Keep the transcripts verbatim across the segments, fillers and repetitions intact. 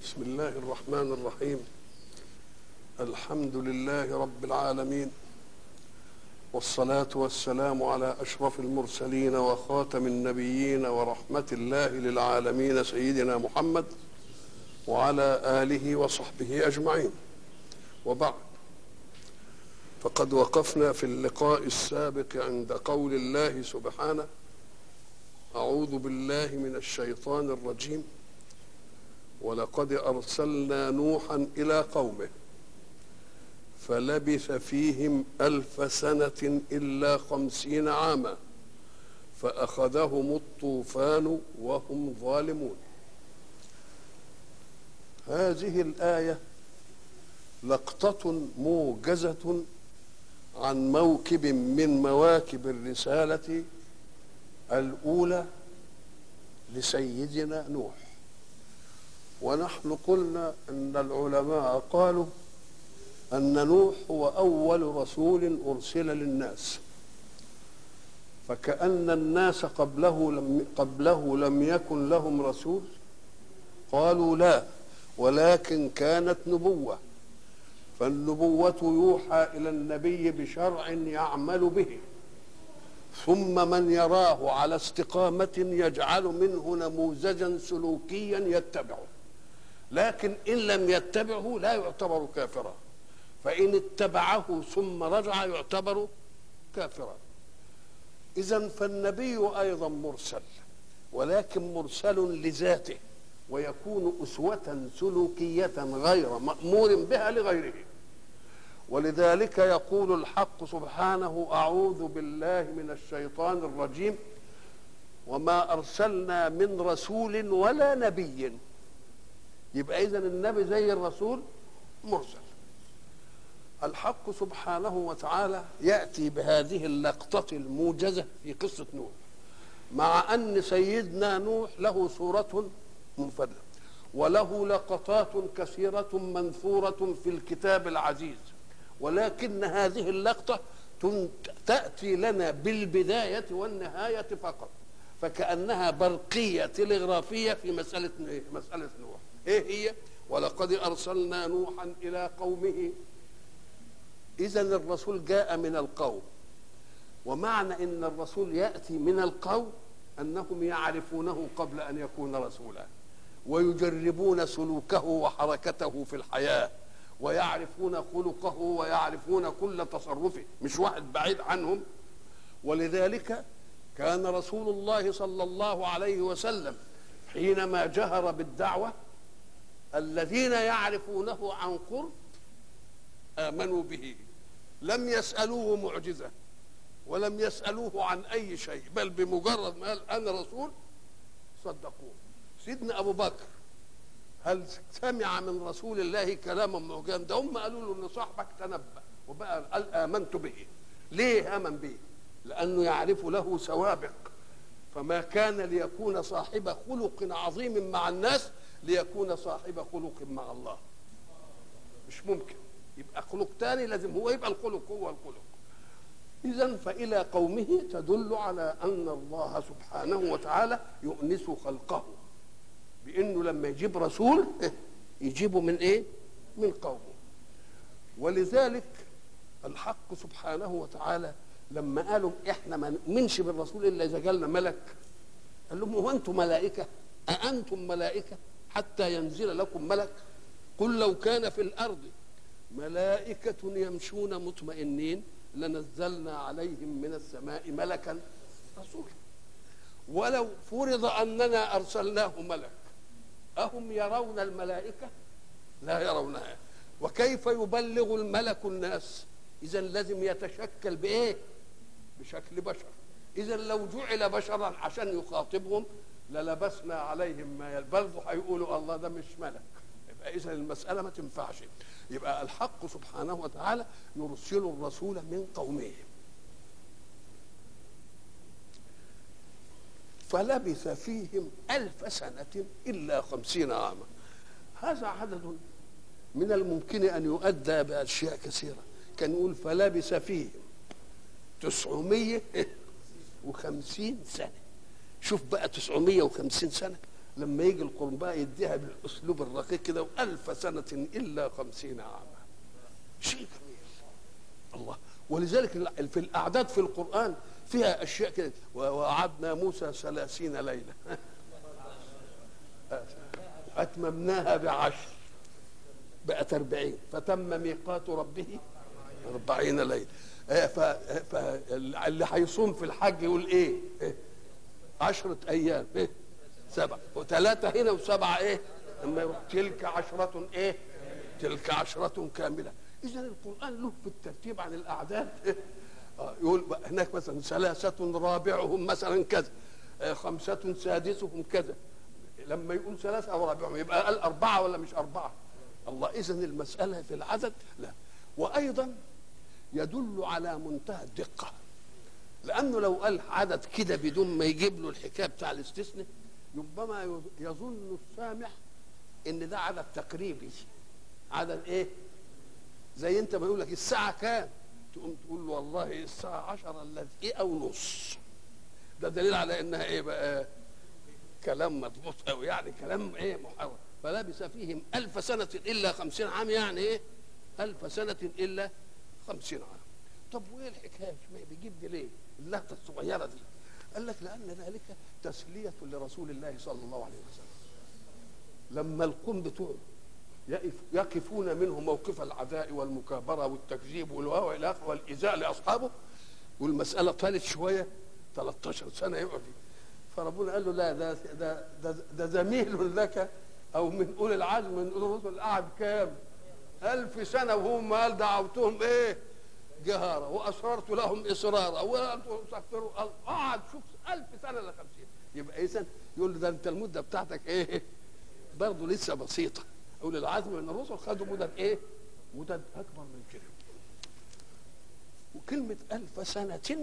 بسم الله الرحمن الرحيم. الحمد لله رب العالمين، والصلاة والسلام على أشرف المرسلين وخاتم النبيين ورحمة الله للعالمين سيدنا محمد وعلى آله وصحبه أجمعين. وبعد، فقد وقفنا في اللقاء السابق عند قول الله سبحانه: أعوذ بالله من الشيطان الرجيم، ولقد أرسلنا نوحا إلى قومه فلبث فيهم ألف سنة إلا خمسين عاما فأخذهم الطوفان وهم ظالمون. هذه الآية لقطة موجزة عن موكب من مواكب الرسالة الأولى لسيدنا نوح. ونحن قلنا أن العلماء قالوا أن نوح هو أول رسول أرسل للناس، فكأن الناس قبله لم, قبله لم يكن لهم رسول. قالوا لا، ولكن كانت نبوة، فالنبوة يوحى إلى النبي بشرع يعمل به، ثم من يراه على استقامة يجعل منه نموذجا سلوكيا يتبعه، لكن إن لم يتبعه لا يعتبر كافرا، فإن اتبعه ثم رجع يعتبر كافرا. إذن فالنبي أيضا مرسل، ولكن مرسل لذاته، ويكون أسوة سلوكية غير مأمور بها لغيره. ولذلك يقول الحق سبحانه: أعوذ بالله من الشيطان الرجيم، وما أرسلنا من رسول ولا نبي. يبقى إذن النبي زي الرسول مرسل. الحق سبحانه وتعالى يأتي بهذه اللقطة الموجزة في قصة نوح، مع أن سيدنا نوح له صورة منفردة وله لقطات كثيرة منثورة في الكتاب العزيز، ولكن هذه اللقطة تأتي لنا بالبداية والنهاية فقط، فكأنها برقية تلغرافية في مسألة مسألة نوح. إيه هي؟ ولقد أرسلنا نوحا إلى قومه. إذن الرسول جاء من القوم، ومعنى إن الرسول يأتي من القوم أنهم يعرفونه قبل أن يكون رسولا، ويجربون سلوكه وحركته في الحياة، ويعرفون خلقه ويعرفون كل تصرفه، مش واحد بعيد عنهم. ولذلك كان رسول الله صلى الله عليه وسلم حينما جهر بالدعوة الذين يعرفونه عن قرب آمنوا به، لم يسألوه معجزة ولم يسألوه عن أي شيء، بل بمجرد ما قال أنا رسول صدقوه. سيدنا أبو بكر هل سمع من رسول الله كلاما معجزا؟ ده هم قالوا له إن صاحبك تنبأ وبقى قال آمنت به. ليه آمن به؟ لأنه يعرف له سوابق، فما كان ليكون صاحب خلق عظيم مع الناس ليكون صاحب خلق مع الله. مش ممكن يبقى خلق تاني، لازم هو يبقى الخلق هو الخلق. إذن فإلى قومه تدل على أن الله سبحانه وتعالى يؤنس خلقه بأنه لما يجيب رسول يجيبه من إيه؟ من قومه. ولذلك الحق سبحانه وتعالى لما قالوا إحنا ما نؤمنش بالرسول إلا إذا جالنا ملك، قال لهم: هو أنتم ملائكة؟ أأنتم ملائكة حتى ينزل لكم ملك؟ قل لو كان في الأرض ملائكة يمشون مطمئنين لنزلنا عليهم من السماء ملكا رسولا. ولو فرض أننا أرسلناه ملك، أهم يرون الملائكة؟ لا يرونها. وكيف يبلغ الملك الناس؟ إذن لازم يتشكل بإيه؟ بشكل بشر. إذن لو جعل بشرا عشان يخاطبهم للبسنا عليهم ما يلبسوا، هيقولوا الله ده مش ملك. يبقى إذن المسألة ما تنفعش. يبقى الحق سبحانه وتعالى يرسل الرسول من قومه. فلبث فيهم ألف سنة إلا خمسين عاما. هذا عدد من الممكن أن يؤدى بأشياء كثيرة. كان يقول فلبث فيهم تسعمية وخمسين سنة. شوف بقى تسعمية وخمسين سنة لما يجي القرآن بقى يديها بالاسلوب الرقيق كده، والف سنه الا خمسين عاما. شيء جميل الله. ولذلك في الاعداد في القرآن فيها اشياء كده، ووعدنا موسى ثلاثين ليله اتممناها بعشر بقت أربعين، فتم ميقات ربه أربعين ليله. فاللي هيصوم في الحج يقول ايه؟ عشرة ايام ايه؟ سبعه، وثلاثه هنا وسبعه ايه؟ لما يروح تلك عشره ايه؟ تلك عشره كامله. اذا القرآن له في الترتيب عن الاعداد إيه؟ آه يقول هناك مثلا ثلاثه رابعهم مثلا كذا، آه خمسه سادسهم كذا. لما يقول ثلاثه او رابعهم يبقى قال اربعه ولا مش اربعه؟ الله. اذا المساله في العدد لا. وايضا يدل على منتهى الدقه، لانه لو قال عدد كده بدون ما يجيب له الحكايه بتاع الاستثناء ربما يظن السامع ان ده عدد تقريبي. عدد ايه؟ زي انت ما يقول لك الساعه كام، تقوم تقول له والله الساعه عشرة الا ايه او نص. ده دليل على انها ايه بقى؟ كلام مضبوط قوي، يعني كلام ايه محرر. فلبث فيهم الف سنه الا خمسين عام، يعني ايه الف سنه الا خمسين عام. طب وايه الحكايه؟ ما بيجيب دي ليه اللهته الصغيره دي؟ قال لك لان ذلك تسليه لرسول الله صلى الله عليه وسلم. لما القوم بتوعه يقفون منه موقف العداء والمكابره والتكذيب والواو الى اخره والايذاء لاصحابه، والمساله طالت شويه ثلاثة عشر سنه يقعد، فربنا قال له لا، ده ده ده, ده زميل لك او من اولي العزم من اولي الرسل، قعد كام؟ ألف سنه وهم قال دعوتهم ايه؟ جهارا واسررت لهم اصرارا واستغفروا. قعد شوف ألف سنه ل خمسين. يبقى اذا يقول له ده انت المده بتاعتك ايه؟ برضه لسه بسيطه. اولي العزم من الرسل خدوا مدد ايه؟ مدد اكبر من كده. وكلمه ألف سنه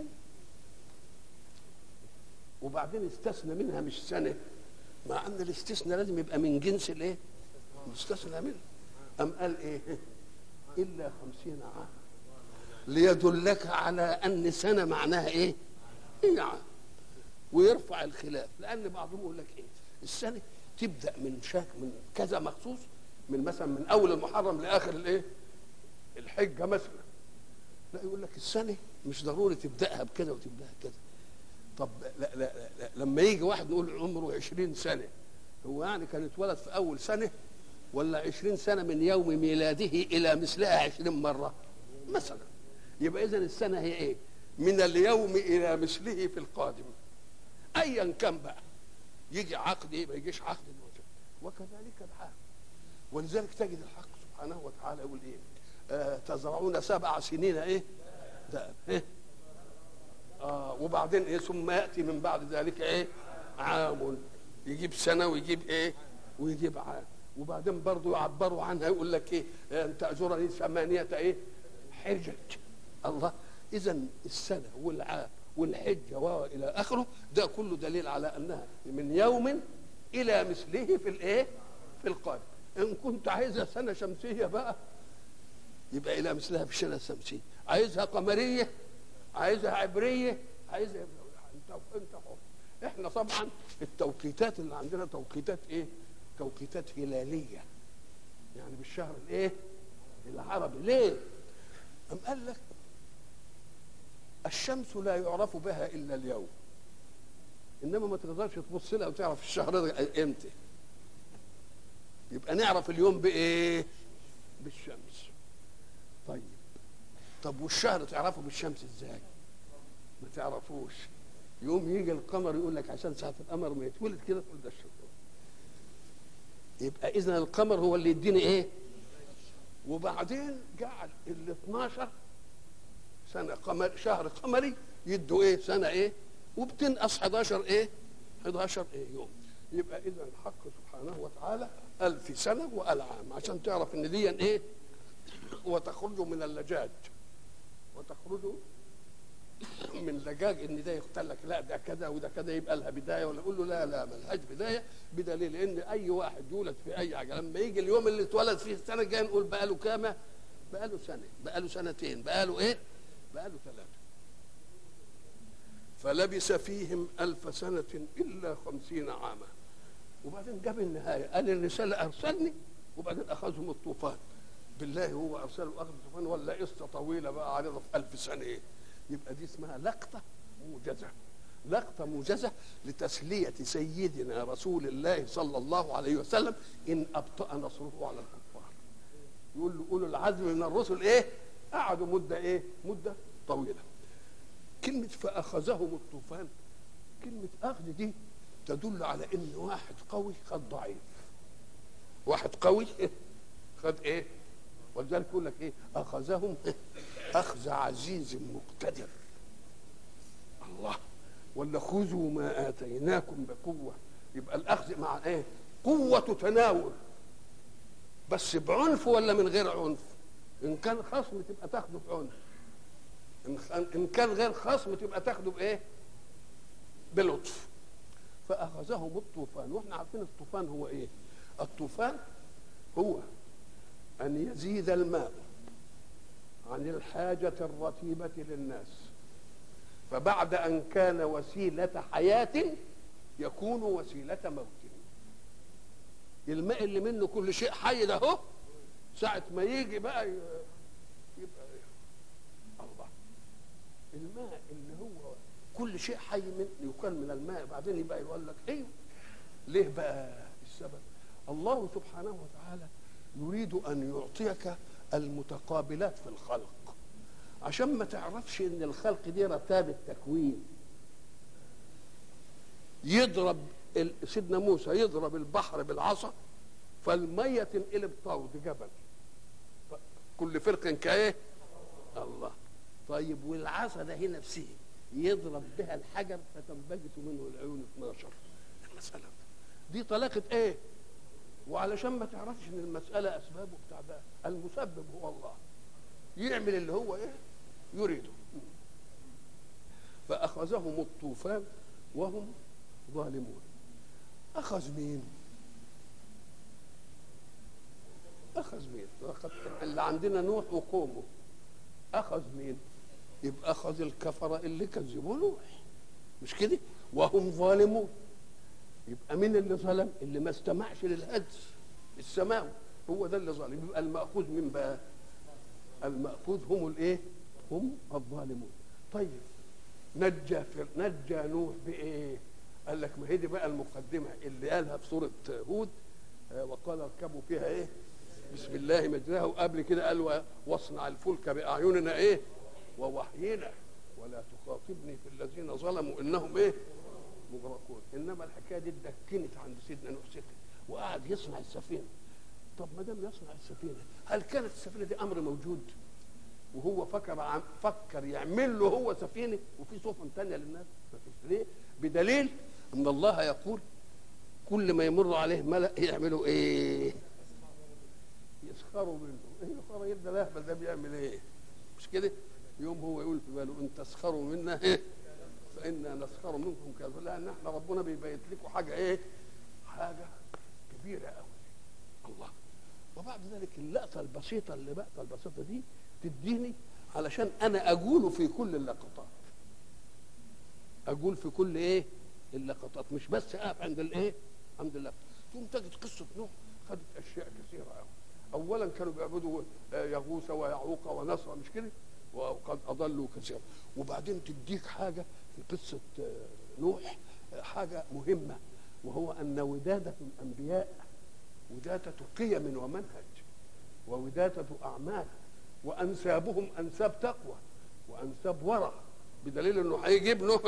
وبعدين استثنى منها مش سنه، مع ان الاستثناء لازم يبقى من جنس الايه؟ مستثنى منه. ام قال ايه؟ الا خمسين عام، ليدلك على ان سنه معناها ايه؟ ايه عام. ويرفع الخلاف، لان بعضهم يقول لك ايه؟ السنه تبدا من شاك من كذا مخصوص، من مثلا من اول المحرم لاخر الايه؟ الحجه مثلا. لا، يقول لك السنه مش ضروري تبداها بكذا وتبداها كذا. طب لا لا, لا, لا لما يجي واحد نقول عمره عشرين سنه، هو يعني كان اتولد في اول سنه ولا عشرين سنه من يوم ميلاده الى مثلها عشرين مره مثلا؟ يبقى اذا السنه هي ايه؟ من اليوم الى مثله في القادم، ايا كان بقى. يجي عقد ايه ما يجيش عقد وكذلك الحال. ولذلك تجد الحق سبحانه وتعالى يقول ايه؟ آه تزرعون سبع سنين ايه؟ ده ايه؟ آه وبعدين ايه؟ ثم ياتي من بعد ذلك ايه؟ عام. يجيب سنه ويجيب ايه؟ ويجيب عام. وبعدين برضه يعبروا عنها يقول لك ايه؟ ان تاجرني ثمانيه ايه؟ حجج. الله. اذا السنه والعام والحجه والى اخره ده كله دليل على انها من يوم الى مثله في الايه؟ في القادم. ان كنت عايزها سنه شمسيه بقى يبقى الى مثلها في السنه الشمسيه، عايزها قمريه، عايزها عبريه، عايزها انت انت حر. احنا طبعا التوقيتات اللي عندنا توقيتات ايه؟ توقيتات هلاليه، يعني بالشهر الايه؟ العربي. ليه؟ أم قال لك الشمس لا يعرف بها الا اليوم، انما ما تقدرش تبص لها وتعرف الشهر ده امتى. يبقى نعرف اليوم بايه؟ بالشمس. طيب طب والشهر تعرفه بالشمس ازاي؟ ما تعرفوش. يوم يجي القمر يقول لك عشان ساعه القمر ما يتولد كده تقول ده الشهر. يبقى اذا القمر هو اللي يديني ايه؟ وبعدين جعل ال اثناشر سنه قمر، شهر قمري يدوا ايه؟ سنه ايه؟ وبتنقص حداشر ايه؟ حداشر ايه يوم. يبقى اذا الحق سبحانه وتعالى ألف سنه وقال عام عشان تعرف ان دي ايه؟ وتخرج من اللجاج، وتخرج من لجاج ان ده يقتل لك لا ده كذا وده كذا يبقى لها بدايه، ولا اقول له لا لا ملهاش بدايه، بدليل ان اي واحد يولد في اي حاجه لما يجي اليوم اللي اتولد فيه السنه الجايه نقول بقى له كام؟ بقى له سنه، بقى له سنتين، بقى له ايه؟ بقى له ثلاثه. فلبث فيهم ألف سنة إلا خمسين عاما. وبعدين جاب النهايه قال الرساله ارسلني وبعدين اخذهم الطوفان. بالله هو ارسله اخذ الطوفان ولا قصه طويله بقى عريضه في ألف سنه ايه؟ يبقى دي اسمها لقطه موجزه. لقطه موجزه لتسليه سيدنا رسول الله صلى الله عليه وسلم ان ابطا نصره على الكفار. يقول له اولو العزم من الرسل ايه؟ قعدوا مده ايه؟ مده طويله. كلمه فاخذهم الطوفان، كلمه اخذ دي تدل على ان واحد قوي خد ضعيف. واحد قوي خد ايه؟ ولذلك يقول لك ايه؟ اخذهم اخذ عزيز مقتدر. الله. ولا خذوا ما اتيناكم بقوه. يبقى الاخذ مع ايه؟ قوه تناول، بس بعنف ولا من غير عنف؟ ان كان خصم تبقى تاخده بعنف، ان كان غير خصم تبقى تاخده بايه؟ بلطف. فاخذهم الطوفان. واحنا عارفين الطوفان هو ايه؟ الطوفان هو ان يزيد الماء عن الحاجه الرتيبه للناس، فبعد ان كان وسيله حياه يكون وسيله موت. الماء اللي منه كل شيء حي ده اهو ساعه ما يجي بقى يبقى الله. الماء اللي هو كل شيء حي من يكون من الماء بعدين يبقى يقول لك ايوه. ليه بقى السبب؟ الله سبحانه وتعالى يريد ان يعطيك المتقابلات في الخلق عشان ما تعرفش ان الخلق دي رتابه تكوين. يضرب سيدنا موسى يضرب البحر بالعصا فالميه تنقلب طود جبل، كل فرق كايه الله. طيب والعصا ده هنا نفسه يضرب بها الحجر فتنبجس منه العيون اثناشر. المساله دي طلاقه ايه؟ وعلشان ما تعرفش ان المساله اسبابه بتاع ده، المسبب هو الله يعمل اللي هو ايه يريده. فاخذهم الطوفان وهم ظالمون. اخذ مين؟ اخذ مين؟ أخذ اللي عندنا نوح وقومه. اخذ مين؟ يبقى اخذ الكفره اللي كذبوا نوح، مش كده؟ وهم ظالمون. يبقى مين اللي ظلم؟ اللي ما استمعش للهدي السماوي، هو ده اللي ظالم. يبقى المأخوذ من بقى؟ المأخوذ هم الايه؟ هم الظالمون. طيب نجى نجى نوح بايه؟ قال لك ما هي دي بقى المقدمه اللي قالها في سوره هود، وقال اركبوا فيها ايه؟ بسم الله مجراها. وقبل كده قال واصنع الفلك باعيننا ايه؟ ووحينا ولا تخاطبني في الذين ظلموا انهم ايه؟ مغرقون. انما الحكايه دي اتدكنت عند سيدنا نوح سكت وقعد يصنع السفينه. طب ما دام يصنع السفينه، هل كانت السفينه دي امر موجود؟ وهو فكر عم فكر يعمل له هو سفينه وفي سفن ثانيه للناس؟ ما فيش. ليه؟ بدليل ان الله يقول كل ما يمر عليه ملأ يعملوا ايه؟ يسخروا منه. ايه يسخروا؟ يبدا الاهبل ده بيعمل ايه؟ مش كده؟ يوم هو يقول في باله ان تسخروا منا ايه؟ فإنا نسخر منكم كذا. لأن احنا ربنا بيبيت لكم حاجة ايه؟ حاجة كبيرة قوي. الله. وبعد ذلك اللقطة البسيطة اللي بقطة البسيطة دي تديني علشان أنا أقوله في كل اللقطات. أقول في كل ايه؟ اللقطات، مش بس أقف عند الايه؟ عند اللقطة. ثم تجد قصة نوح خدت أشياء كثيرة قوي. أولا كانوا بيعبدوا يغوث ويعوق ونسر، مش كده؟ وقد أضلوا كثيرا. وبعدين تديك حاجة في قصة نوح حاجة مهمة، وهو أن ودادة الأنبياء ودادة قيم ومنهج وودادة أعمال، وأنسابهم أنساب تقوى وأنساب ورع، بدليل أنه هيجيب نوح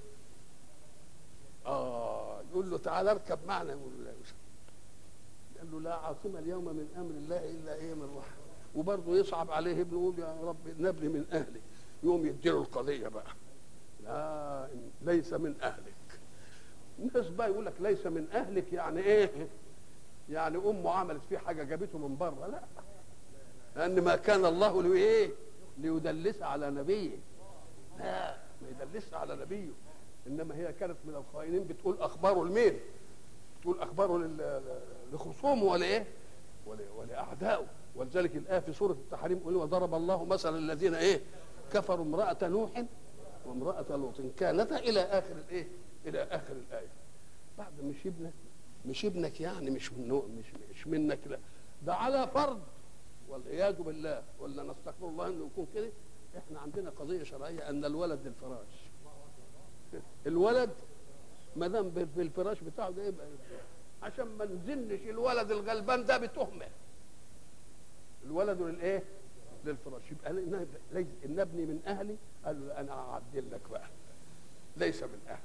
آه يقول له تعال اركب معنا. يقول له لا. قال له لا عاصم اليوم من أمر الله إلا إيه من رحمة. وبرضه يصعب عليه ابنه يقول يا رب نبني من أهلي، يوم يديله القضية بقى لا ليس من أهلك. الناس بقى يقول لك ليس من أهلك يعني إيه؟ يعني أمه عملت فيه حاجة جابته من بره. لا، لأن ما كان الله لإيه؟ ليدلس على نبيه. لا، ما يدلس على نبيه. إنما هي كانت من الخائنين بتقول أخباره لمين؟ بتقول أخباره لخصومه ولا إيه؟ ولأعدائه. ولذلك الآية في سورة التحريم يقول وضرب الله مثلا الذين إيه؟ كفروا امرأة نوح وامرأة لوط كانتا إلى آخر الإيه؟ إلى آخر الآية. بعد ما شبنا مش ابنك يعني مش من مش مش منك، لا ده على فرض والعياذ بالله، ولا نستغفر الله انه يكون كده. احنا عندنا قضيه شرعيه ان الولد للفراش. الولد ما دام بالفراش بتاعه ده يبقى عشان ما نزنش الولد الغلبان ده بتهمه. الولد للايه؟ للفراش. يبقى ان ابني من اهلي، قال له انا هعدل لك بقى، ليس من اهلك.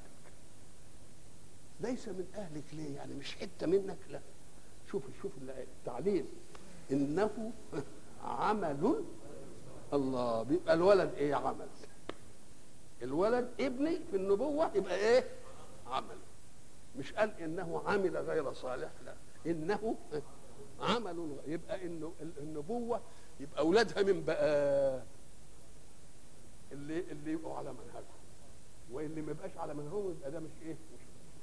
ليس من اهلك ليه؟ يعني مش حته منك؟ لا، شوف شوف التعليل، انه عمل الله. بيبقى الولد ايه؟ عمل. الولد ابني في النبوه يبقى ايه؟ عمل. مش قال انه عمل غير صالح، لا، انه عمل. يبقى انه النبوه يبقى اولادها من بقى اللي اللي يبقوا على منهجهم، واللي ما يبقاش على منهجهم يبقى ده مش ايه؟ مش.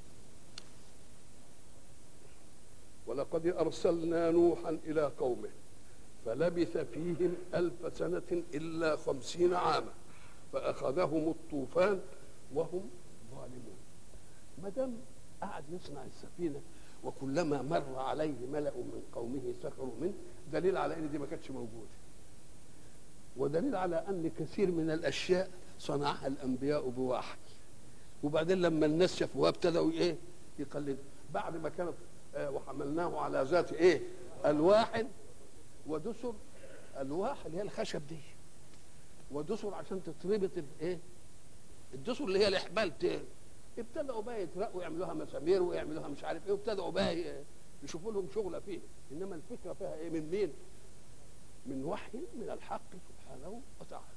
ولقد ارسلنا نوحا الى قومه فلبث فيهم الف سنه الا خمسين عاما فاخذهم الطوفان وهم ظالمون. ما دام قعد يصنع السفينه وكلما مر عليه ملأ من قومه سخروا منه، دليل على ان دي ما كانتش موجوده، ودليل على ان كثير من الاشياء صنعها الانبياء بوحي، وبعدين لما الناس شافوها ابتدوا ايه؟ يقلدوا. بعد ما كانت آه وحملناه على ذات ايه؟ الواح ودسر. الواح اللي هي الخشب دي، ودسر عشان تتربط الايه؟ الدسر اللي هي الاحبال. ابتدأوا بقى يترقوا يعملوها مسامير ويعملوها مش عارف ايه، وابتدأوا بقى يشوفوا لهم شغله فيه. انما الفكره فيها ايه؟ من مين؟ من وحي من الحق سبحانه وتعالى.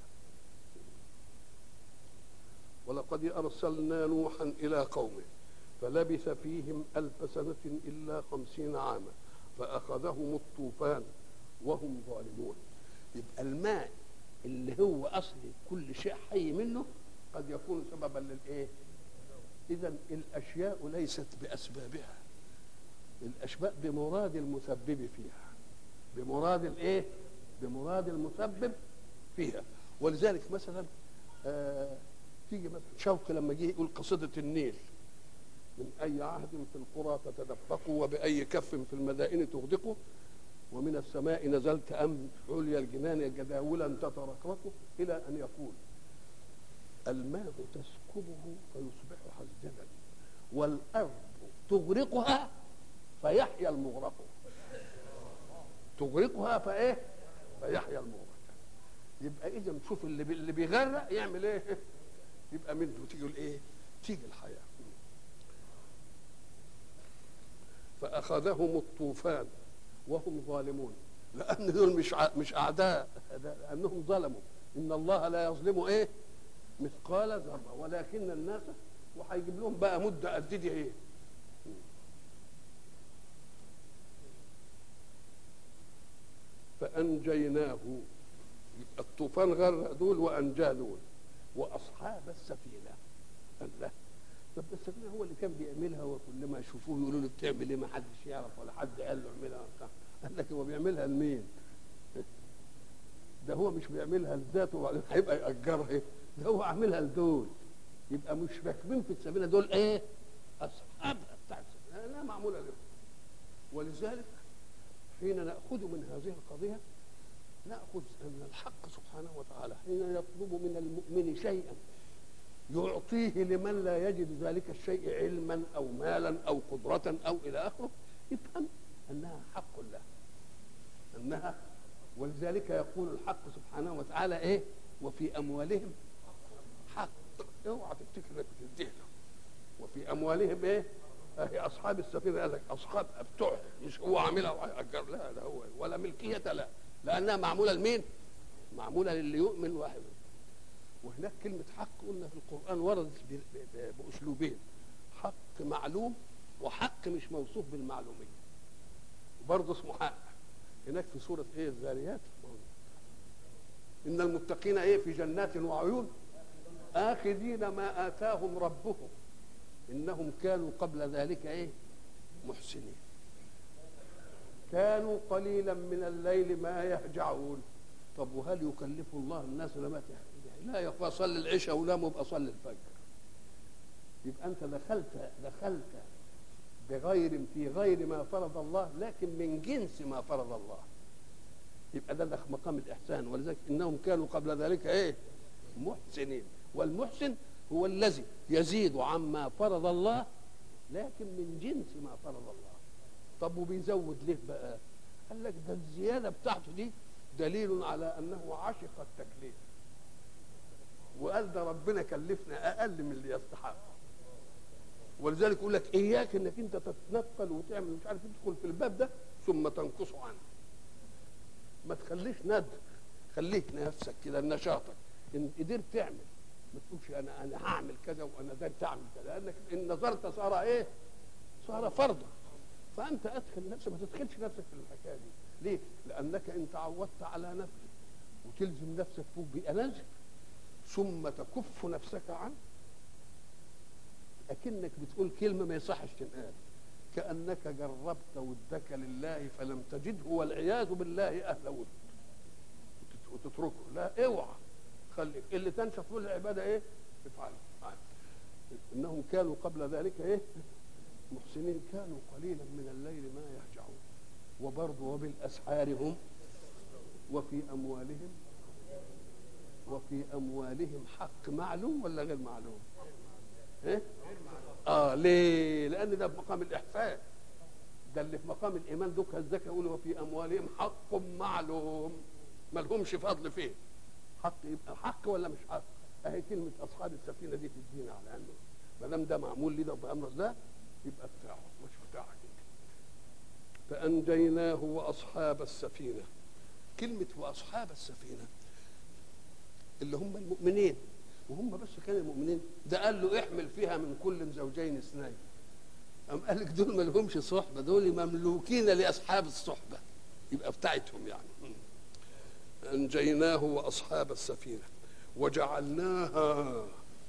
ولقد ارسلنا نوحا الى قومه فلبث فيهم الف سنه الا خمسين عاما فاخذهم الطوفان وهم ظالمون. يبقى الماء اللي هو اصل كل شيء حي منه قد يكون سببا للايه؟ إذا الأشياء ليست بأسبابها، الأشياء بمراد المسبب فيها، بمراد الإيه؟ بمراد المسبب فيها. ولذلك مثلا آه تيجي مثلا شوقي لما جه يقول قصيدة النيل: من أي عهد في القرى تتدفقوا وبأي كف في المدائن تغدقوا ومن السماء نزلت أم عليا الجنان جداولا تترقرقوا، إلى أن يقول: الماء تسكبه فيصبح حزنا والأرض تغرقها فيحيا المغرق. تغرقها فايه؟ فيحيا المغرق. يبقى اذا نشوف اللي بي اللي بيغرق يعمل ايه؟ يبقى منه تيجي الايه؟ تيجي الحياه. فاخذهم الطوفان وهم ظالمون، لان دول مش مش اعداء، لانهم ظلموا. ان الله لا يظلم ايه؟ مثقال ذره ولكن الناس. وهيجيب لهم بقى مده قد دي ايه؟ فانجيناه. الطوفان غرق دول وانجاه دول واصحاب السفينه. الله. طب السفينه هو اللي كان بيعملها، وكل ما يشوفوه يقولوا له بتعمل ايه؟ ما حدش يعرف ولا حد قال له اعملها. قال لك هو بيعملها لمين؟ ده هو مش بيعملها لذاته وبعدين هيبقى يأجرها، ده هو عاملها لدول. يبقى مش راكبين في السفينه دول ايه؟ اصحابها بتاع السفينه لانها معموله لهم. ولذلك حين ناخذ من هذه القضيه ناخذ ان الحق سبحانه وتعالى حين يطلب من المؤمن شيئا يعطيه لمن لا يجد ذلك الشيء علما او مالا او قدره او الى اخره، يفهم انها حق له، انها. ولذلك يقول الحق سبحانه وتعالى ايه؟ وفي اموالهم حق. اوعى تفتكر انك بتديها. وفي اموالهم ايه؟ هي اصحاب السفينه قال لك اصحاب بتوع، مش هو عاملها وهيأجر، لا لا هو ولا ملكيه، لا، لانها معموله لمين؟ معموله للي يؤمن واحد. وهناك كلمه حق قلنا في القران وردت باسلوبين: حق معلوم وحق مش موصوف بالمعلوميه. وبرضه اسمه حق. هناك في سوره ايه؟ الذاريات: ان المتقين ايه؟ في جنات وعيون آخذين ما آتاهم ربهم إنهم كانوا قبل ذلك إيه؟ محسنين. كانوا قليلا من الليل ما يهجعون. طب وهل يكلف الله الناس لما تهجع؟ لا يا اخويا، صلي العشاء ونام وابقى صلي الفجر. يبقى أنت دخلت دخلت بغير في غير ما فرض الله، لكن من جنس ما فرض الله، يبقى ده مقام الإحسان. ولذلك إنهم كانوا قبل ذلك إيه؟ محسنين. والمحسن هو الذي يزيد عما فرض الله لكن من جنس ما فرض الله. طب وبيزود ليه بقى؟ قال لك ده الزيادة بتاعته دي دليل على أنه عشق التكليف، وقال ده ربنا كلفنا أقل من اللي يستحق. ولذلك يقول لك إياك إنك أنت تتنقل وتعمل مش عارف تدخل في الباب ده ثم تنقص عنه. ما تخليش ندر، خليك نفسك كده نشاطك، إن قدرت تعمل ما تقولش أنا أنا هعمل كذا وأنا قدرت أعمل كذا، لأنك إن نظرت صار إيه؟ صار فرضا. فأنت أدخل نفسك، ما تدخلش نفسك في الحكاية دي. ليه؟ لأنك إن تعودت على نفسك وتلزم نفسك فوق بأنزل ثم تكف نفسك عنه، أكنك بتقول كلمة ما يصحش تنقال، كأنك جربت ودك لله فلم تجده والعياذ بالله أهل ود وتتركه. لا، اوعى، خليك اللي تنشط في العبادة إيه؟ افعله. إنهم كانوا قبل ذلك إيه؟ محسنين، كانوا قليلا من الليل ما يهجعون، وبرضه وبالأسحار هم وفي أموالهم وفي أموالهم حق معلوم ولا غير معلوم؟ إيه؟ آه ليه؟ لأن ده في مقام الإحسان، ده اللي في مقام الإيمان دوك الزكاة يقول وفي أموالهم حق معلوم، ما لهمش فضل فيه. حق يبقى حق ولا مش حق؟ أهي كلمة أصحاب السفينة دي تدينا على أنه ما دام ده معمول لي ده بأمر الله يبقى بتاعه مش بتاعك انت. فأنجيناه وأصحاب السفينة. كلمة وأصحاب السفينة اللي هم المؤمنين، وهم بس كانوا المؤمنين. ده قال له احمل فيها من كل زوجين اثنين، قام قال لك دول ما لهمش صحبة، دول مملوكين لأصحاب الصحبة، يبقى بتاعتهم يعني. أنجيناه وأصحاب السفينة وجعلناها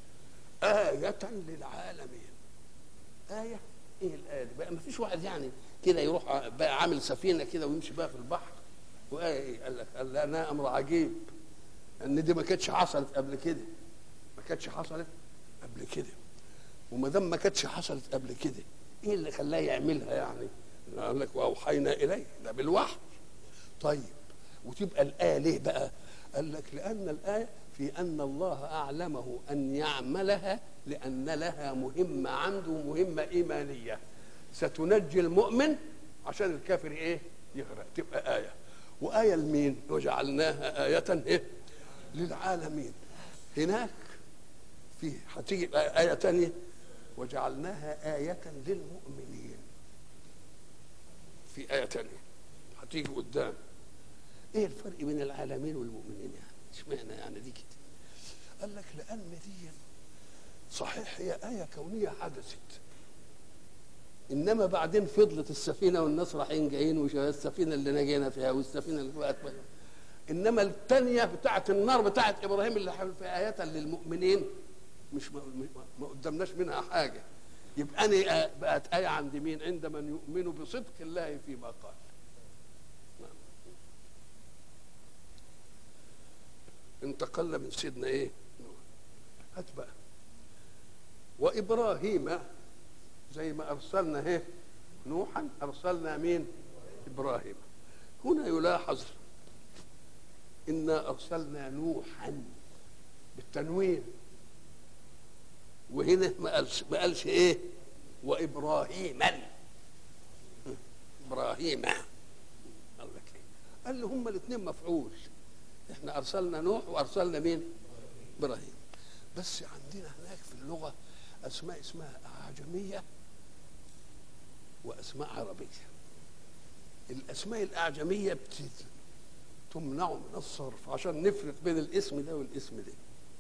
آية للعالمين. آية ايه الآية دي بقى؟ ما فيش واحد يعني كده يروح بقى عامل سفينة كده ويمشي بقى في البحر وآية ايه؟ قال لك قال لنا أمر عجيب ان دي ما كانتش حصلت قبل كده، ما كانتش حصلت قبل كده، وما دام ما كانتش حصلت قبل كده ايه اللي خلاه يعملها يعني؟ قال لك واوحينا اليه، ده بالوحي. طيب وتبقى الآية ليه بقى؟ قال لك لأن الآية في أن الله أعلمه أن يعملها لأن لها مهمة عنده، مهمة إيمانية ستنجي المؤمن عشان الكافر إيه؟ يغرق. تبقى آية. وآية لمين؟ وجعلناها آية إيه؟ للعالمين. هناك فيه هتيجي آية تانية وجعلناها آية للمؤمنين، في آية تانية هتيجي قدام. ايه الفرق بين العالمين والمؤمنين يعني؟ اشمعنى يعني دي كده؟ قال لك لأن دي صحيح هي آية كونية حدثت، إنما بعدين فضلت السفينة والناس رايحين جايين والسفينة اللي نجينا فيها والسفينة اللي بقت، إنما الثانية بتاعت النار بتاعت إبراهيم اللي حصل في آية للمؤمنين مش ما, ما قدمناش منها حاجة. يبقى أنا بقت آية عند مين؟ عند من يؤمن بصدق الله فيما قال. انتقل من سيدنا ايه؟ هات بقى وابراهيم، زي ما ارسلنا ايه؟ نوحا ارسلنا مين؟ ابراهيم. هنا يلاحظ انا ارسلنا نوحا بالتنوين، وهنا ما قالش ما قالش ايه؟ وابراهيما. ابراهيم قال لك ايه؟ قال له هما الاثنين مفعول، احنا ارسلنا نوح وارسلنا مين؟ ابراهيم. بس عندنا هناك في اللغه اسماء اسمها اعجميه واسماء عربيه. الاسماء الاعجميه تمنع من الصرف عشان نفرق بين الاسم ده والاسم ده.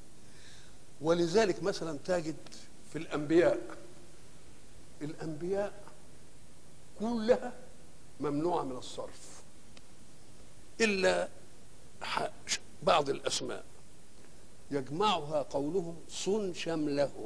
ولذلك مثلا تجد في الانبياء الانبياء كلها ممنوعه من الصرف الا بعض الأسماء يجمعها قولهم صن شمله.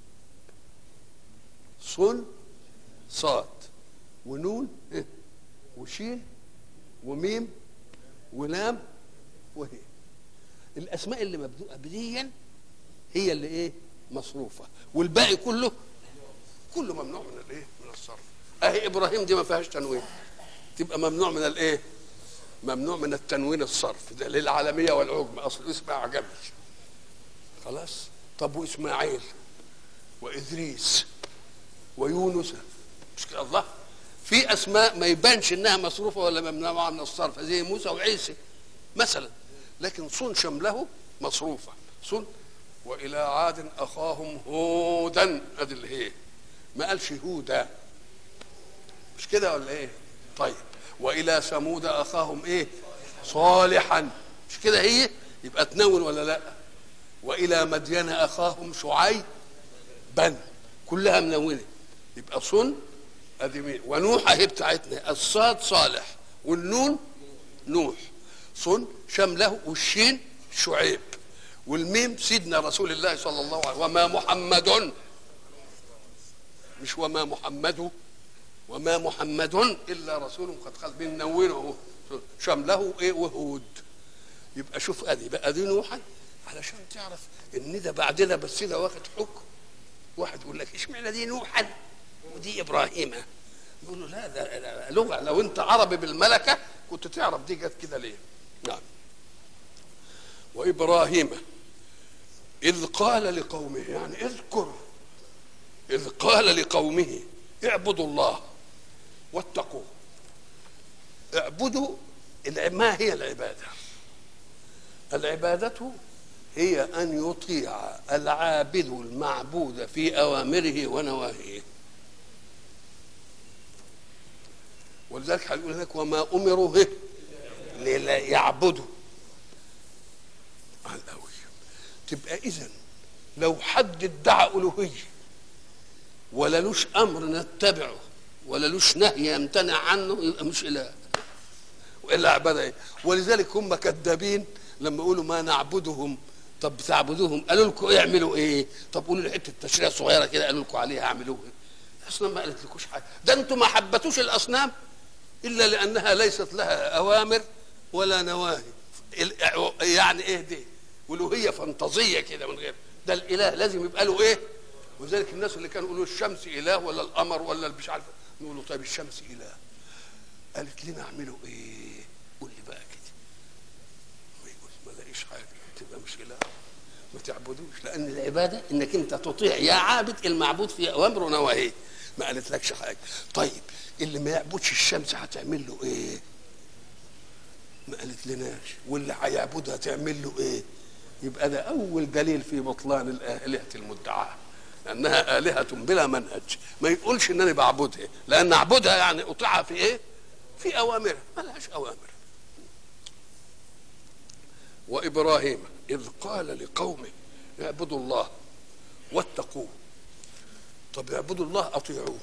صن صاد ونون وشين وميم ولام وهي. الأسماء اللي مبدوءة بديا هي اللي إيه؟ مصروفة، والباقي كله كله ممنوع من الإيه؟ من الصرف. اهي ابراهيم دي ما فيهاش تنوين، تبقى ممنوع من الايه؟ ممنوع من التنوين الصرف ده للعالميه والعجم، اصل اسمها عجمي. خلاص. طب واسماعيل وادريس ويونس، مش كده؟ الله في اسماء ما يبانش انها مصروفه ولا ممنوعه من الصرف، زي موسى وعيسى مثلا، لكن صن شمله مصروفه. صن والى عاد اخاهم هودا، ادي اللي هي ما قالش هودا، مش كده ولا ايه؟ طيب والى ثمود اخاهم ايه؟ صالحا، مش كده هي؟ يبقى تنون ولا لا؟ والى مدين اخاهم شعيبا، كلها منونه، يبقى صن ادي مين؟ ونوح اهي بتاعتنا، الصاد صالح والنون نوح، صن شمله، والشين شعيب، والميم سيدنا رسول الله صلى الله عليه وسلم، وما محمد، مش وما محمد، وما محمد الا رسول قد خلت، بننونه شمله ايه؟ وهود. يبقى شوف ادي بقى دي نوحا، علشان تعرف ان ده بعدنا بس ده واخد حكم. واحد يقول لك اشمعنى دي نوحا ودي ابراهيم؟ يقول له لا ده لغه، لو انت عربي بالملكه كنت تعرف دي جت كده ليه. نعم. وابراهيم اذ قال لقومه، يعني اذكر اذ قال لقومه اعبدوا الله واتقوه. اعبدوا، ما هي العباده؟ العباده هي ان يطيع العابد المعبود في اوامره ونواهيه. ولذلك هيقول لك وما امروا ليعبدوا الالوهيه. تبقى اذا لو حد ادعى الوهيه ولا لوش امر نتبعه ولا لوش نهي يمتنع عنه، يبقى مش اله والا عباده ايه؟ ولذلك هم كذابين لما يقولوا ما نعبدهم. طب بتعبدوهم قالوا لكم اعملوا ايه؟ طب قولوا لي حته تشريع صغيره كده قالوا لكم عليها اعملوها. الاصنام ما قالت لكوش حاجه، ده انتم ما حبتوش الاصنام الا لانها ليست لها اوامر ولا نواهي. يعني ايه دي؟ والوهيه فانتازيه كده من غير ده. الاله لازم يبقى له ايه؟ وذلك الناس اللي كانوا يقولوا الشمس اله ولا القمر ولا مش عارف، نقول له طيب الشمس اله، قالت لنا اعملوا ايه؟ قول لي بقى كده. ويقول ما لاقيش حاجه، تبقى مش اله، ما تعبدوش. لان العباده انك انت تطيع يا عابد المعبود في اوامر ونواهيه. ما قالت لكش حاجه. طيب اللي ما يعبدش الشمس هتعمل له ايه؟ ما قالت لناش. واللي هيعبدها تعمل له ايه؟ يبقى ده اول دليل في بطلان الالهه المدعاه، لانها الهه بلا منهج. ما يقولش انني بعبدها، لان اعبدها يعني اطيعها في ايه؟ في اوامرها، ما لهاش اوامر. وابراهيم اذ قال لقومه اعبدوا الله واتقوه. طب اعبدوا الله اطيعوه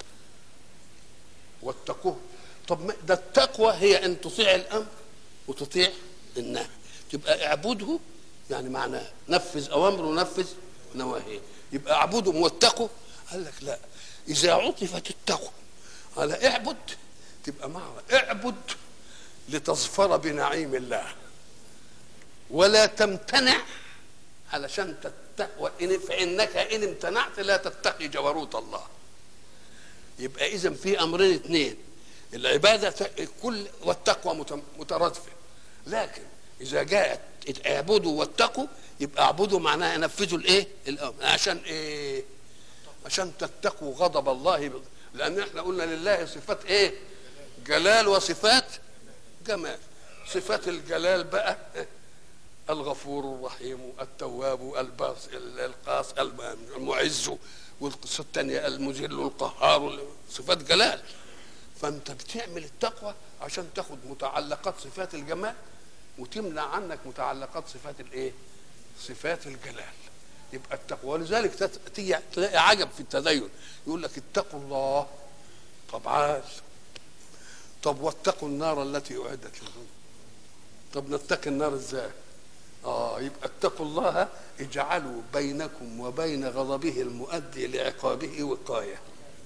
واتقوه. طب ده التقوى هي ان تطيع الامر وتطيع النهي. تبقى اعبده يعني معناه نفذ اوامره ونفذ نواهيه. يبقى اعبده واتقوا. قال لك لا، اذا عطفت التقوى على اعبد تبقى معه اعبد لتظفر بنعيم الله، ولا تمتنع علشان تتقوى، فانك ان امتنعت لا تتقي جبروت الله. يبقى اذا في امرين اثنين، العباده كل والتقوى مترادفه. لكن اذا جاءت اعبدوا واتقوا يبقى اعبدوا معناها نفذوا الايه؟ الامر. عشان ايه؟ عشان تتقوا غضب الله. لان احنا قلنا لله صفات ايه؟ جلال وصفات جمال. صفات الجلال بقى الغفور الرحيم التواب الباس القاس المعز، والقصه الثانيه المذل القهار، صفات جلال. فانت بتعمل التقوى عشان تاخد متعلقات صفات الجمال وتمنع عنك متعلقات صفات الايه؟ صفات الجلال. يبقى التقوى. ولذلك تيجي تلاقي عجب في التدين، يقول لك اتقوا الله. طب عاش. طب واتقوا النار التي اعدت لهم. طب نتقي النار ازاي؟ اه يبقى اتقوا الله اجعلوا بينكم وبين غضبه المؤدي لعقابه وقايه.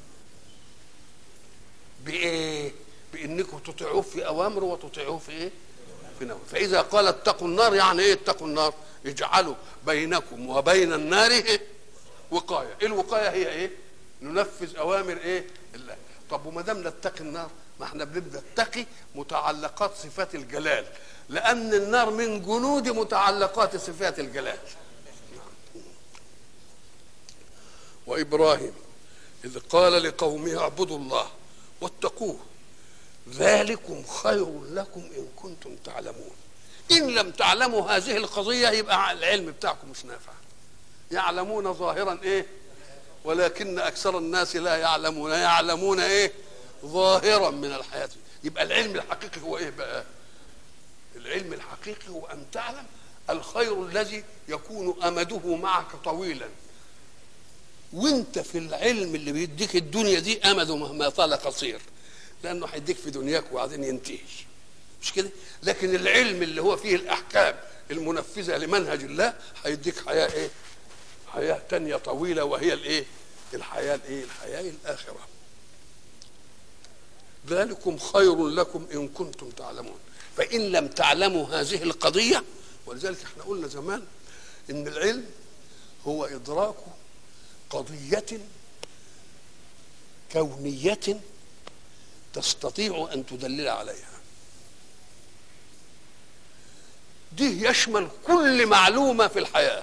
بايه؟ بانكم تطيعوه في اوامره وتطيعوه في ايه؟ في نوم. فاذا قال اتقوا النار يعني ايه اتقوا النار؟ اجعلوا بينكم وبين النار إيه؟ وقايه. الوقايه هي ايه؟ ننفذ اوامر ايه؟ الله. طب وما دام نتقي النار، ما احنا بنبدا نتقي متعلقات صفات الجلال، لان النار من جنود متعلقات صفات الجلال. وابراهيم اذ قال لقومه اعبدوا الله واتقوه ذلكم خير لكم ان كنتم تعلمون. ان لم تعلموا هذه القضيه يبقى العلم بتاعكم مش نافع. يعلمون ظاهرا ايه ولكن اكثر الناس لا يعلمون. يعلمون ايه؟ ظاهرا من الحياه. يبقى العلم الحقيقي هو ايه بقى؟ العلم الحقيقي هو ان تعلم الخير الذي يكون امده معك طويلا، وانت في العلم اللي بيديك الدنيا دي امده مهما طال قصير، لانه هيديك في دنياك وبعدين ينتهي، مش كده؟ لكن العلم اللي هو فيه الاحكام المنفذه لمنهج الله هيديك حياه ايه؟ حياه تانيه طويله، وهي الايه؟ الحياه الايه؟ الحياه الاخره. ذلكم خير لكم ان كنتم تعلمون. فان لم تعلموا هذه القضيه، ولذلك احنا قلنا زمان ان العلم هو ادراك قضيه كونيه تستطيع ان تدلل عليها. دي يشمل كل معلومه في الحياه،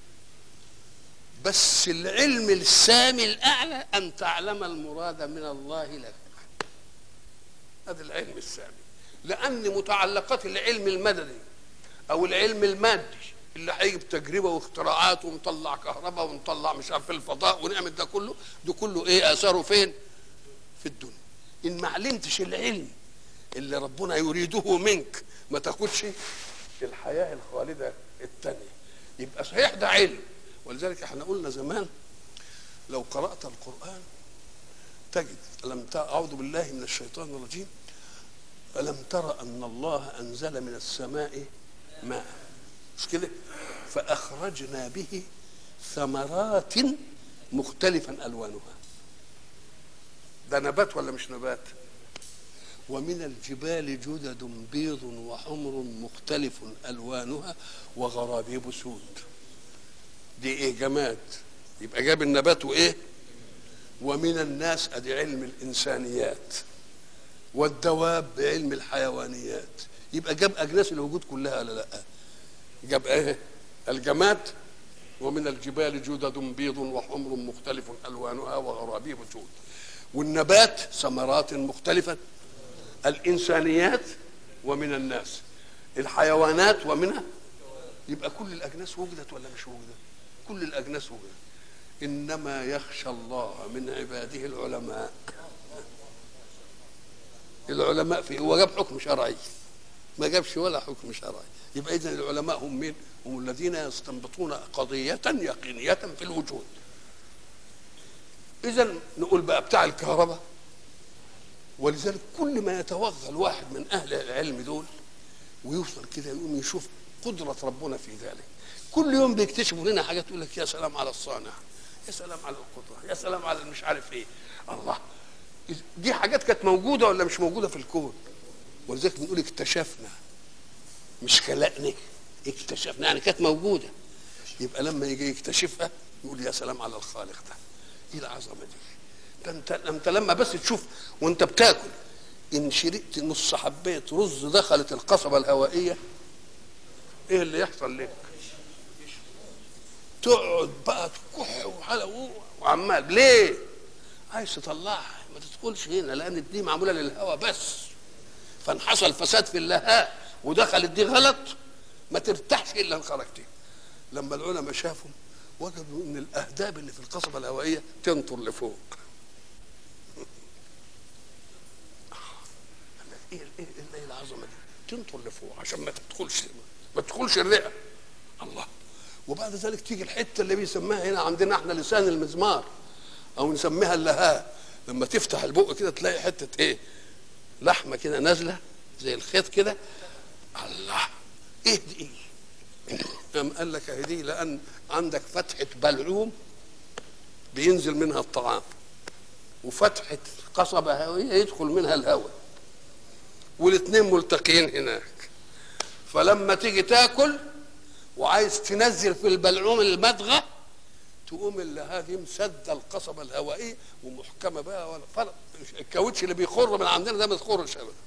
بس العلم السامي الاعلى ان تعلم المراد من الله لك. هذا العلم السامي، لان متعلقات العلم المدني او العلم المادي اللي هيجي بتجربه واختراعات ونطلع كهرباء ونطلع مش عارف الفضاء ونعمل ده كله، ده كله ايه اثاره فين؟ في الدنيا. ان ما علمتش العلم اللي ربنا يريده منك ما تاخدش الحياه الخالده الثانيه. يبقى صحيح ده علم. ولذلك احنا قلنا زمان لو قرات القران تجد ألم تر أعوذ بالله من الشيطان الرجيم ألم تر أن الله أنزل من السماء ماء، مش كده؟ فأخرجنا به ثمرات مختلفا ألوانها. ده نبات ولا مش نبات؟ ومن الجبال جدد بيض وحمر مختلف ألوانها وغرابيب سود. دي إيه؟ جماد. يبقى جاب النبات وإيه؟ ومن الناس ادي علم الانسانيات، والدواب بعلم الحيوانيات. يبقى جاب اجناس الوجود كلها ولا لا؟ جاب ايه؟ الجماد. ومن الجبال جدد بيض وحمر مختلف الوانها وغرابيب سود. والنبات ثمرات مختلفه. الانسانيات ومن الناس. الحيوانات ومنها. يبقى كل الاجناس وجدت ولا مش وجدت؟ كل الاجناس وجدت. إنما يخشى الله من عباده العلماء. العلماء في هو جاب حكم شرعي، ما جابش ولا حكم شرعي. يبقى إذن العلماء هم مين؟ هم الذين يستنبطون قضية يقينية في الوجود. إذن نقول بقى بتاع الكهرباء. ولذلك كل ما يتوغل واحد من أهل العلم دول ويوصل كده يقوم يشوف قدرة ربنا في ذلك. كل يوم بيكتشفوا لنا حاجات تقول لك يا سلام على الصانع، يا سلام على القدرة، يا سلام على مش عارف ايه. الله، دي حاجات كانت موجودة ولا مش موجودة في الكون؟ ولذلك بنقول اكتشفنا، مش خلقنا، اكتشفنا يعني كانت موجودة. يبقى لما يجي يكتشفها يقول يا سلام على الخالق ده، ايه العظمة دي؟ ده انت انت لما بس تشوف وانت بتاكل ان شربت نص حبايه رز دخلت القصبة الهوائية، ايه اللي يحصل لك؟ تقعد بقى تكح وحلق وعمال. ليه؟ عايز تطلعها ما تدخلش هنا، لان دي معموله للهواء بس، فانحصل فساد في اللهاء ودخلت دي غلط ما ترتاحش الا ان خرجتي. لما العلماء شافوا وجدوا ان الاهداب اللي في القصبه الهوائيه تنطر لفوق. ايه ايه ايه العظمه دي؟ تنطر لفوق عشان ما تدخلش ما تدخلش الرئه. الله. وبعد ذلك تيجي الحته اللي بيسميها هنا عندنا احنا لسان المزمار او نسميها اللهاء. لما تفتح البق كده تلاقي حته ايه؟ لحمه كده نازله زي الخيط كده. الله، ايه دي؟ ايه؟ قام قال لك اهي دي لان عندك فتحه بلعوم بينزل منها الطعام، وفتحه قصبه هوائيه يدخل منها الهواء، والاثنين ملتقيين هناك. فلما تيجي تاكل وعايز تنزل في البلعوم المضغه تقوم اللي هذه مسد القصبه الهوائيه ومحكمه بقى، ولا فرق. الكاوتش اللي بيخر من عندنا ده ما تخرش ابدا،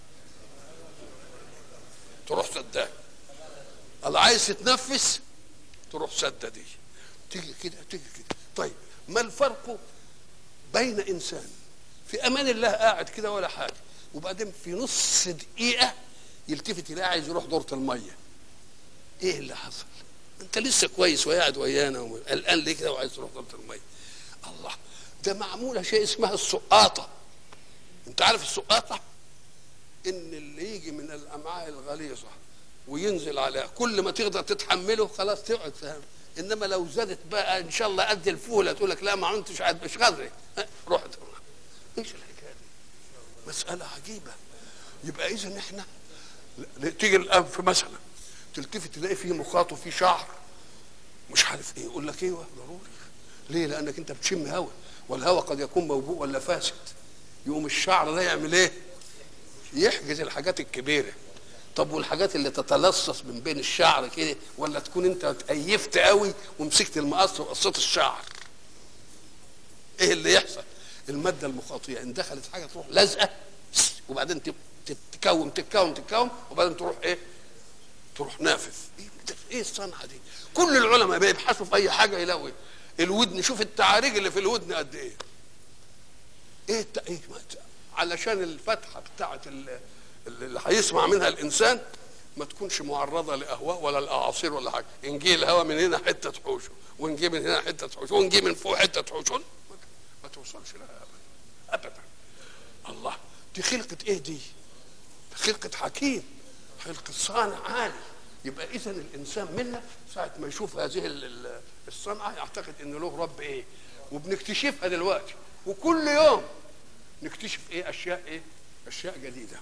تروح سدها. اللي عايز تتنفس تروح سده دي، تيجي كده تيجي كده. طيب ما الفرق بين انسان في امان الله قاعد كده ولا حاجه، وبعدين في نص دقيقه يلتفت يلاقي عايز يروح دوره الميه؟ ايه اللي حصل؟ انت لسه كويس وقاعد ويانا وقلقان ليه كده وعايز تروح دوره الميه؟ الله، ده معموله شيء اسمها السقاطه. انت عارف السقاطه؟ ان اللي يجي من الامعاء الغليظه وينزل عليها كل ما تقدر تتحمله خلاص تقعد، فاهم؟ انما لو زادت بقى ان شاء الله قد الفوله تقول لك لا ما انتش قاعد مش غدري، روح ايش الحكايه دي؟ مساله عجيبه. يبقى اذا احنا تيجي الانف مثلا تلتفت تلاقي فيه مخاط وفيه شعر مش عارف ايه، يقول لك ايوه ضروري. ليه؟ لانك انت بتشم هواء، والهواء قد يكون موبوء ولا فاسد. يقوم الشعر ده يعمل ايه؟ يحجز الحاجات الكبيره. طب والحاجات اللي تتلصص من بين الشعر كده، ولا تكون انت اتأيفت قوي ومسكت المقص وقصيت الشعر، ايه اللي يحصل؟ الماده المخاطيه ان دخلت حاجه تروح لازقه، وبعدين تتكون تتكون تتكون وبعدين تروح ايه؟ تروح نافذ. ايه الصنعه دي؟ كل العلماء بيبحثوا في اي حاجه يلاقوا الودن. شوف التعاريج اللي في الودن قد ايه. ايه الت... ايه علشان الفتحه بتاعت اللي هيسمع منها الانسان ما تكونش معرضه لاهواء ولا لاعاصير ولا حاجه. نجي الهواء من هنا حته تحوشه، ونجي من هنا حته تحوشه، ونجي من فوق حته تحوشه، ما توصلش لها ابدا ابدا. الله، دي خلقه ايه دي؟ خلقه حكيم، خلقه صانع عالي. يبقى اذا الانسان منا ساعه ما يشوف هذه الصنعه يعتقد ان له رب ايه، وبنكتشفها دلوقتي، وكل يوم نكتشف ايه اشياء ايه اشياء جديده.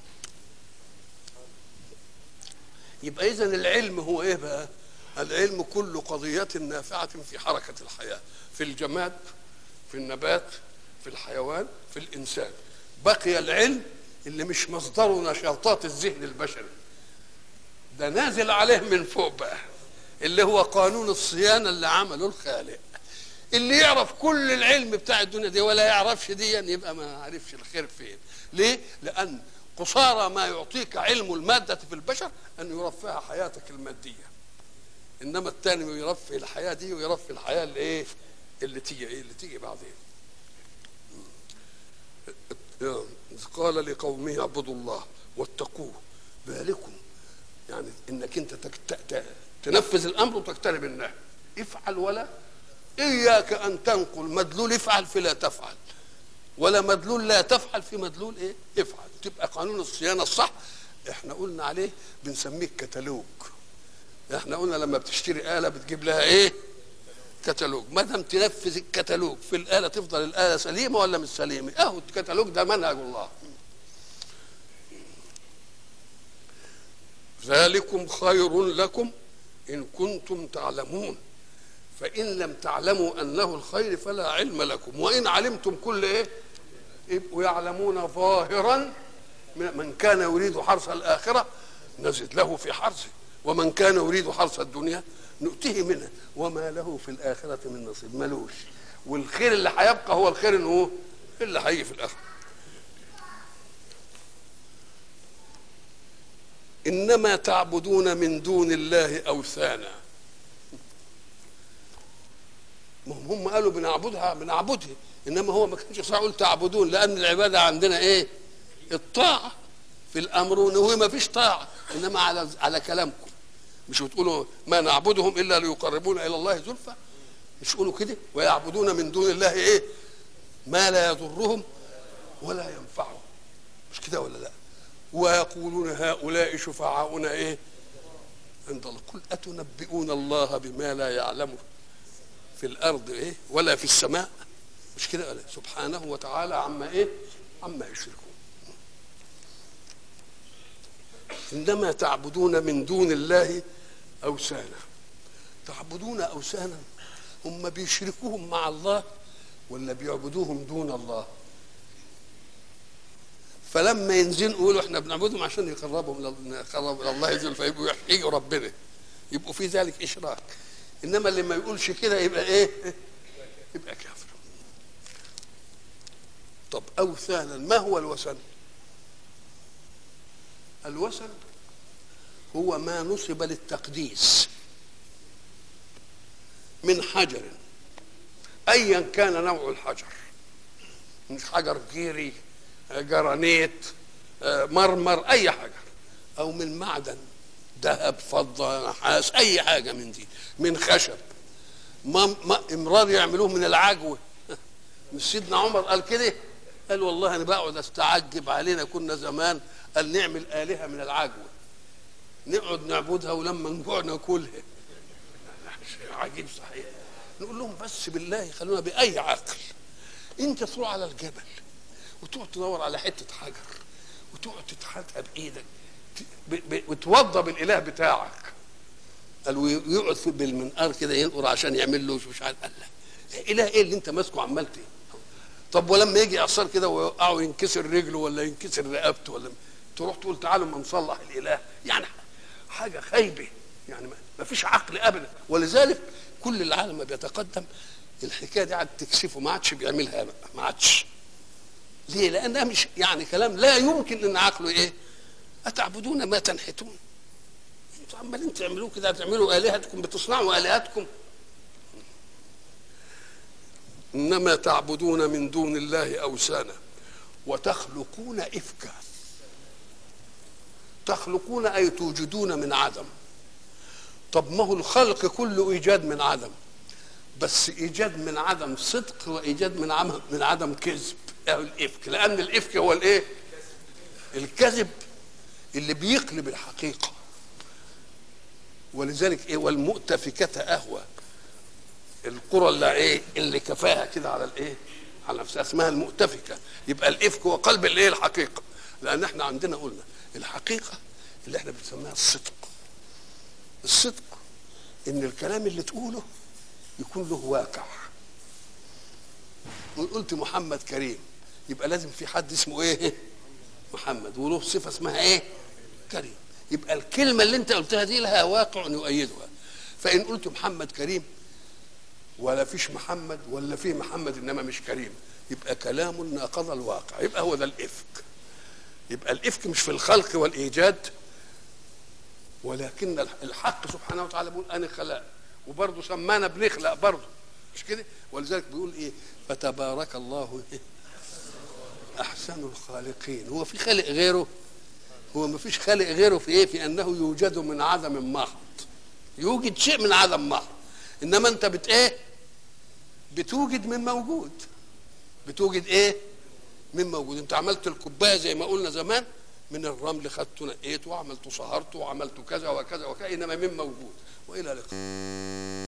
يبقى اذا العلم هو ايه بقى؟ العلم كل قضيه نافعه في حركه الحياه، في الجماد، في النبات، في الحيوان، في الانسان. بقي العلم اللي مش مصدره نشاطات الذهن البشري، ده نازل عليه من فوق بقى، اللي هو قانون الصيانه اللي عمله الخالق. اللي يعرف كل العلم بتاع الدنيا دي ولا يعرفش دي يبقى ما عرفش الخير فين. ليه؟ لان قصارى ما يعطيك علم الماده في البشر ان يرفع حياتك الماديه، انما الثاني يرفع الحياه دي ويرفع الحياه اللي ايه اللي تيجي ايه اللي تيجي بعدين. قال لقومه اعبدوا الله واتقوه ذلكم، يعني انك انت تنفذ الامر وتقترب النهي. افعل ولا اياك ان تنقل مدلول افعل في لا تفعل، ولا مدلول لا تفعل في مدلول ايه افعل. تبقى قانون الصيانه الصح. احنا قلنا عليه بنسميه كتالوج. احنا قلنا لما بتشتري آلة بتجيب لها ايه؟ كتالوج. ما دام تنفذ الكتالوج في الآلة تفضل الآلة سليمه ولا مش سليمه. اهو الكتالوج ده منهج الله. ذلكم خير لكم ان كنتم تعلمون، فإن لم تعلموا أنه الخير فلا علم لكم، وإن علمتم كل إيه؟ ويعلمون ظاهرا من كان يريد حرث الآخرة نزد له في حرثه، ومن كان يريد حرث الدنيا نؤتيه منها وما له في الآخرة من نصيب. ملوش. والخير اللي هيبقى هو الخير إنه اللي هيجي في الآخرة. إنما تعبدون من دون الله أوثانا. هم قالوا بنعبدها بنعبدها، انما هو ما كانش صح يقول تعبدون، لان العباده عندنا ايه؟ الطاعه في الامر، وهو ما فيش طاعه، انما على على كلامكم. مش بتقولوا ما نعبدهم الا ليقربونا الى الله زلفى؟ مش يقولوا كده؟ ويعبدون من دون الله ايه؟ ما لا يضرهم ولا ينفعهم. مش كده ولا لا؟ ويقولون هؤلاء شفعاؤنا ايه؟ عند الله. قل اتنبئون الله بما لا يعلمه في الارض ايه ولا في السماء؟ مش كده ولا؟ سبحانه وتعالى عما ايه؟ عما يشركون. انما تعبدون من دون الله اوثانا. تعبدون اوثانا، هم بيشركوهم مع الله ولا بيعبدوهم دون الله؟ فلما ينزلوا يقولوا احنا بنعبدهم عشان يقربهم يقربوا الى الله يزل، فيبقوا يحيوا ربنا، يبقوا في ذلك اشراك. انما اللي ما يقولش كده يبقى ايه؟ يبقى كافر. طب اوثانا، ما هو الوثن؟ الوثن هو ما نصب للتقديس من حجر ايا كان نوع الحجر، من حجر جيري، جرانيت، مرمر، اي حجر، او من معدن، ذهب، فضه، نحاس، اي حاجه من دي، من خشب. ما ما امرار يعملوه من العجوه. مش سيدنا عمر قال كده؟ قال والله انا بقعد استعجب علينا كنا زمان قال نعمل الهه من العجوه نقعد نعبدها ولما نجوع ناكلها. عجيب صحيح. نقول لهم بس بالله خلونا باي عقل. انت تروح على الجبل وتقعد تدور على حته حجر وتقعد تتحتها بايدك وتوضى بالاله بتاعك، قال ويقعد بالمنقار كده ينقر عشان يعمل له مش عارف. قال لا اله ايه اللي انت ماسكه عمال ايه؟ طب ولما يجي اعصار كده ويوقعه ينكسر رجله ولا ينكسر رقبته ولا تروح تقول تعالوا ما نصلح الاله؟ يعني حاجه خايبه، يعني ما فيش عقل ابدا. ولذلك كل العالم ما بيتقدم الحكايه دي عاد تكشفه، ما عادش بيعملها بقى، ما عادش. ليه؟ لانها مش يعني كلام لا يمكن ان عقله ايه؟ اتعبدون ما تنحتون. انتوا عمالين تعملوه كده، بتعملوا الهتكم، بتصنعوا الهتكم. انما تعبدون من دون الله اوثانا وتخلقون افكا. تخلقون اي توجدون من عدم. طب ما هو الخلق كله ايجاد من عدم، بس ايجاد من عدم صدق وايجاد من عدم من عدم كذب، او الافك. لان الافك هو الايه؟ الكذب اللي بيقلب الحقيقه. ولذلك ايه؟ والمؤتفكة اهوى. القرى اللي ايه؟ اللي كفاها كده على الايه؟ على نفسها اسمها المؤتفكة. يبقى الافك هو قلب الايه؟ الحقيقه. لان احنا عندنا قلنا الحقيقه اللي احنا بنسميها الصدق. الصدق ان الكلام اللي تقوله يكون له واقع. قلت محمد كريم يبقى لازم في حد اسمه ايه؟ محمد، وله صفه اسمها ايه؟ كريم. يبقى الكلمه اللي انت قلتها دي لها واقع يؤيدها. فان قلت محمد كريم ولا فيش محمد، ولا فيه محمد انما مش كريم، يبقى كلام ناقض الواقع. يبقى هو ده الافك. يبقى الافك مش في الخلق والايجاد، ولكن الحق سبحانه وتعالى بيقول انا خلق، وبرضه سمانا بنخلق برضه، مش كده؟ ولذلك بيقول ايه؟ فتبارك الله احسن الخالقين. هو في خالق غيره؟ هو ما فيش خالق غيره في ايه؟ في انه يوجد من عدم محض. يوجد شيء من عدم محض. انما انت بت ايه؟ بتوجد من موجود. بتوجد ايه؟ من موجود. انت عملت الكوبايه زي ما قلنا زمان من الرمل، خدته نقيته وعملته صهرته وعملته كذا وكذا وكذا، انما من موجود. والى اللقاء.